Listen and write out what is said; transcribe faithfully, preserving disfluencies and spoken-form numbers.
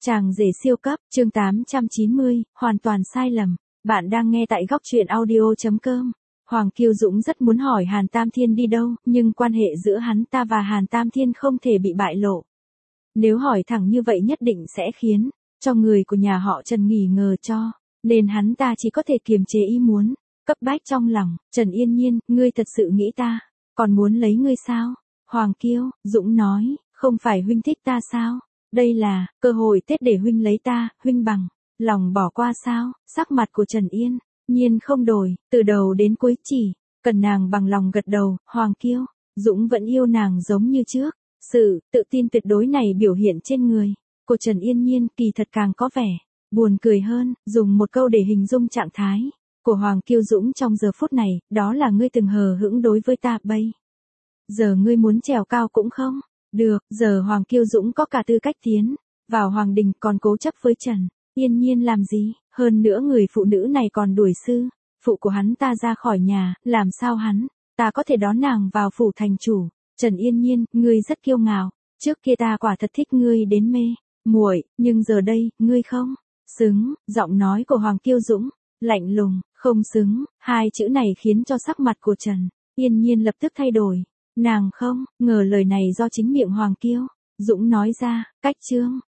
Chàng rể siêu cấp, chương tám trăm chín mươi, hoàn toàn sai lầm. Bạn đang nghe tại góc truyện audio chấm com. Hoàng Kiêu Dũng rất muốn hỏi Hàn Tam Thiên đi đâu, nhưng quan hệ giữa hắn ta và Hàn Tam Thiên không thể bị bại lộ. Nếu hỏi thẳng như vậy nhất định sẽ khiến cho người của nhà họ Trần nghỉ ngờ cho, nên hắn ta chỉ có thể kiềm chế ý muốn cấp bách trong lòng. Trần Yên Nhiên, ngươi thật sự nghĩ ta còn muốn lấy ngươi sao? Hoàng Kiêu Dũng nói, không phải huynh thích ta sao? Đây là cơ hội Tết để huynh lấy ta, huynh bằng lòng bỏ qua sao? Sắc mặt của Trần Yên Nhiên không đổi, từ đầu đến cuối chỉ cần nàng bằng lòng gật đầu. Hoàng Kiêu Dũng vẫn yêu nàng giống như trước. Sự tự tin tuyệt đối này biểu hiện trên người của Trần Yên Nhiên kỳ thật càng có vẻ buồn cười hơn. Dùng một câu để hình dung trạng thái của Hoàng Kiêu Dũng trong giờ phút này, đó là ngươi từng hờ hững đối với ta, bây giờ ngươi muốn trèo cao cũng không được. Giờ Hoàng Kiêu Dũng có cả tư cách tiến vào Hoàng Đình, còn cố chấp với Trần Yên Nhiên làm gì? Hơn nữa người phụ nữ này còn đuổi sư phụ của hắn ta ra khỏi nhà, làm sao hắn ta có thể đón nàng vào phủ thành chủ? Trần Yên Nhiên, ngươi rất kiêu ngạo, trước kia ta quả thật thích ngươi đến mê muội, nhưng giờ đây, ngươi không xứng. Giọng nói của Hoàng Kiêu Dũng lạnh lùng, không xứng, hai chữ này khiến cho sắc mặt của Trần Yên Nhiên lập tức thay đổi. Nàng không ngờ lời này do chính miệng Hoàng Kiêu Dũng nói ra. Cách chương